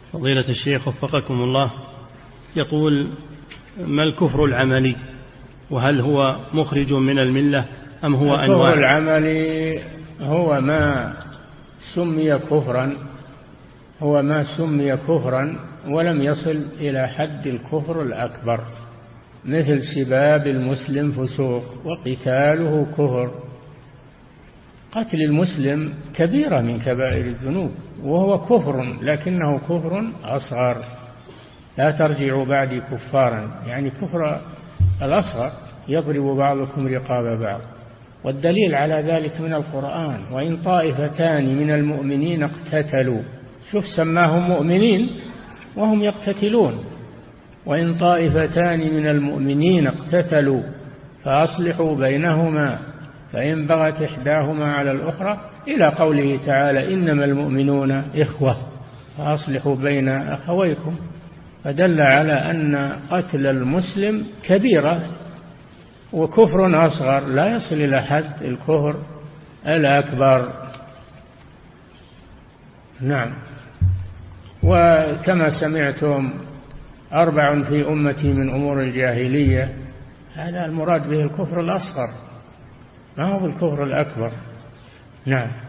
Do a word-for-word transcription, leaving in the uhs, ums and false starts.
فضيلة الشيخ وفقكم الله، يقول: ما الكفر العملي؟ وهل هو مخرج من الملة أم هو أنواع؟ الكفر العملي هو ما سمي كفرا هو ما سمي كفرا ولم يصل إلى حد الكفر الأكبر، مثل سباب المسلم فسوق وقتاله كفر. قتل المسلم كبيرة من كبائر الذنوب وهو كفر، لكنه كفر أصغر. لا ترجعوا بعدي كفارا، يعني كفر الأصغر، يضرب بعضكم رقاب بعض. والدليل على ذلك من القرآن: وإن طائفتان من المؤمنين اقتتلوا. شوف، سماهم مؤمنين وهم يقتتلون. وإن طائفتان من المؤمنين اقتتلوا فأصلحوا بينهما فإن بغت إحداهما على الأخرى، إلى قوله تعالى: إنما المؤمنون إخوة فأصلحوا بين أخويكم. فدل على أن قتل المسلم كبيرة وكفر أصغر لا يصل إلى حد الكفر الأكبر. نعم. وكما سمعتم: أربع في أمتي من أمور الجاهلية، هذا المراد به الكفر الأصغر، ما هو الكفر الأكبر. نعم.